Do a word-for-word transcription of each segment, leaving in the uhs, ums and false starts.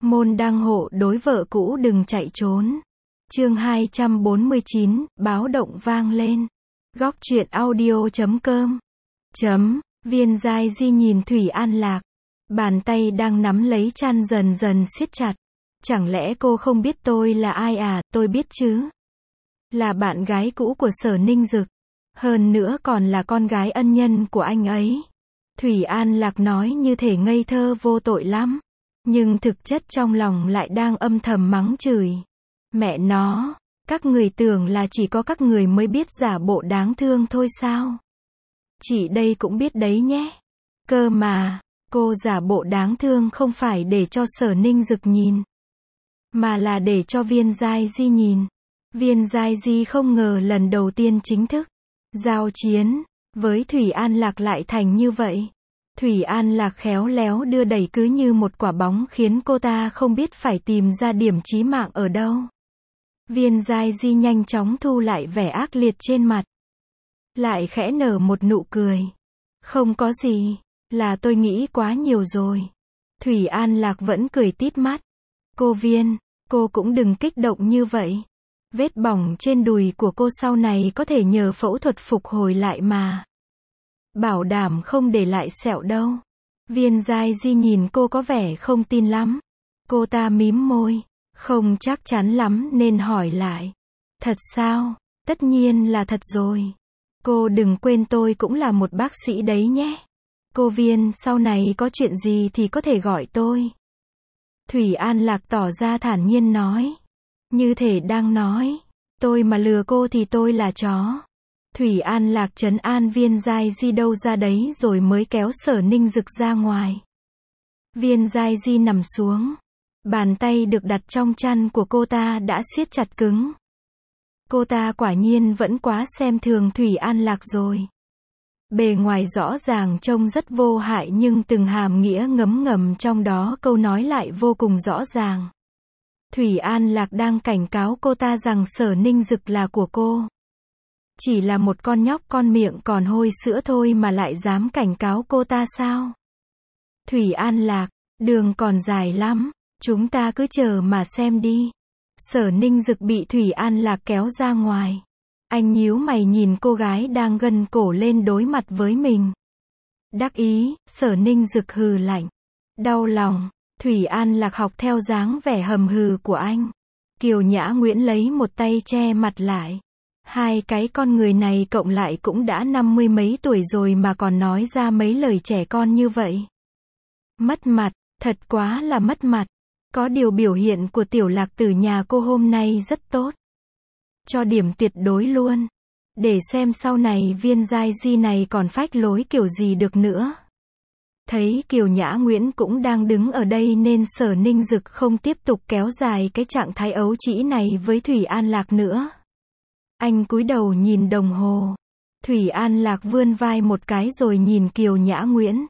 Môn đăng hộ đối vợ cũ đừng chạy trốn. Chương hai trăm bốn mươi chín, báo động vang lên. Góc truyện audio chấm com. Chấm, Viên Giai Di nhìn Thủy An Lạc. Bàn tay đang nắm lấy chăn dần dần siết chặt. Chẳng lẽ cô không biết tôi là ai à? Tôi biết chứ. Là bạn gái cũ của Sở Ninh Dực. Hơn nữa còn là con gái ân nhân của anh ấy. Thủy An Lạc nói như thể ngây thơ vô tội lắm. Nhưng thực chất trong lòng lại đang âm thầm mắng chửi. Mẹ nó, các người tưởng là chỉ có các người mới biết giả bộ đáng thương thôi sao? Chị đây cũng biết đấy nhé. Cơ mà, cô giả bộ đáng thương không phải để cho Sở Ninh Dực nhìn. Mà là để cho Viên Giai Di nhìn. Viên Giai Di không ngờ lần đầu tiên chính thức giao chiến với Thủy An Lạc lại thành như vậy. Thủy An Lạc khéo léo đưa đẩy cứ như một quả bóng khiến cô ta không biết phải tìm ra điểm chí mạng ở đâu. Viên Giai Di nhanh chóng thu lại vẻ ác liệt trên mặt. Lại khẽ nở một nụ cười. Không có gì, là tôi nghĩ quá nhiều rồi. Thủy An Lạc vẫn cười tít mắt. Cô Viên, cô cũng đừng kích động như vậy. Vết bỏng trên đùi của cô sau này có thể nhờ phẫu thuật phục hồi lại mà. Bảo đảm không để lại sẹo đâu. Viên Giai Di nhìn cô có vẻ không tin lắm. Cô ta mím môi. Không chắc chắn lắm nên hỏi lại. Thật sao? Tất nhiên là thật rồi. Cô đừng quên tôi cũng là một bác sĩ đấy nhé. Cô Viên, sau này có chuyện gì thì có thể gọi tôi. Thủy An Lạc tỏ ra thản nhiên nói. Như thể đang nói. Tôi mà lừa cô thì tôi là chó. Thủy An Lạc trấn an Viên Giai Di đâu ra đấy rồi mới kéo Sở Ninh Dực ra ngoài. Viên Giai Di nằm xuống. Bàn tay được đặt trong chăn của cô ta đã siết chặt cứng. Cô ta quả nhiên vẫn quá xem thường Thủy An Lạc rồi. Bề ngoài rõ ràng trông rất vô hại nhưng từng hàm nghĩa ngấm ngầm trong đó câu nói lại vô cùng rõ ràng. Thủy An Lạc đang cảnh cáo cô ta rằng Sở Ninh Dực là của cô. Chỉ là một con nhóc con miệng còn hôi sữa thôi mà lại dám cảnh cáo cô ta sao? Thủy An Lạc, đường còn dài lắm, chúng ta cứ chờ mà xem đi. Sở Ninh Dực bị Thủy An Lạc kéo ra ngoài. Anh nhíu mày nhìn cô gái đang gân cổ lên đối mặt với mình. Đắc ý, Sở Ninh Dực hừ lạnh. Đau lòng, Thủy An Lạc học theo dáng vẻ hầm hừ của anh. Kiều Nhã Nguyễn lấy một tay che mặt lại. Hai cái con người này cộng lại cũng đã năm mươi mấy tuổi rồi mà còn nói ra mấy lời trẻ con như vậy. Mất mặt, thật quá là mất mặt. Có điều biểu hiện của Tiểu Lạc Tử nhà cô hôm nay rất tốt. Cho điểm tuyệt đối luôn. Để xem sau này Viên Giai Di này còn phách lối kiểu gì được nữa. Thấy Kiều Nhã Nguyễn cũng đang đứng ở đây nên Sở Ninh Dực không tiếp tục kéo dài cái trạng thái ấu trĩ này với Thủy An Lạc nữa. Anh cúi đầu nhìn đồng hồ. Thủy An Lạc vươn vai một cái rồi nhìn Kiều Nhã Nguyễn.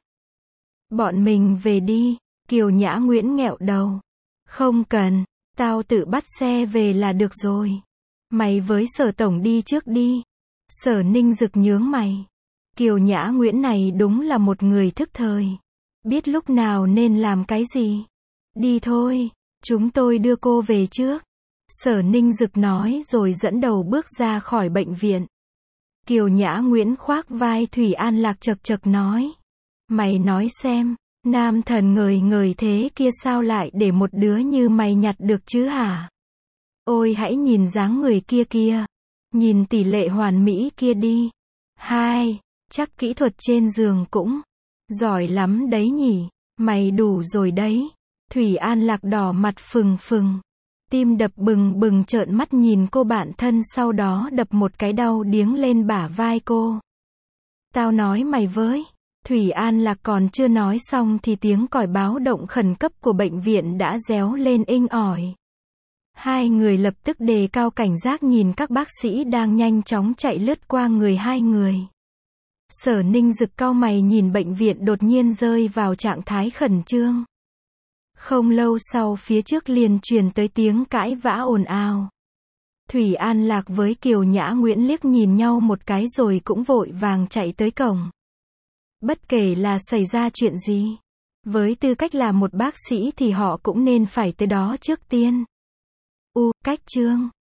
Bọn mình về đi. Kiều Nhã Nguyễn nghẹo đầu. Không cần, tao tự bắt xe về là được rồi. Mày với Sở Tổng đi trước đi. Sở Ninh Dực nhướng mày. Kiều Nhã Nguyễn này đúng là một người thức thời. Biết lúc nào nên làm cái gì. Đi thôi, chúng tôi đưa cô về trước. Sở Ninh Dực nói rồi dẫn đầu bước ra khỏi bệnh viện. Kiều Nhã Nguyễn khoác vai Thủy An Lạc chật chật nói. Mày nói xem, nam thần ngời ngời thế kia sao lại để một đứa như mày nhặt được chứ hả? Ôi hãy nhìn dáng người kia kia. Nhìn tỷ lệ hoàn mỹ kia đi. Hai, chắc kỹ thuật trên giường cũng giỏi lắm đấy nhỉ. Mày đủ rồi đấy. Thủy An Lạc đỏ mặt phừng phừng. Tim đập bừng bừng trợn mắt nhìn cô bạn thân sau đó đập một cái đau điếng lên bả vai cô. Tao nói mày với. Thủy An Lạc còn chưa nói xong thì tiếng còi báo động khẩn cấp của bệnh viện đã réo lên inh ỏi. Hai người lập tức đề cao cảnh giác nhìn các bác sĩ đang nhanh chóng chạy lướt qua người hai người. Sở Ninh Dực cau mày nhìn bệnh viện đột nhiên rơi vào trạng thái khẩn trương. Không lâu sau phía trước liền truyền tới tiếng cãi vã ồn ào. Thủy An Lạc với Kiều Nhã Nguyễn liếc nhìn nhau một cái rồi cũng vội vàng chạy tới cổng. Bất kể là xảy ra chuyện gì, Với tư cách là một bác sĩ thì họ cũng nên phải tới đó trước tiên. U. Cách chương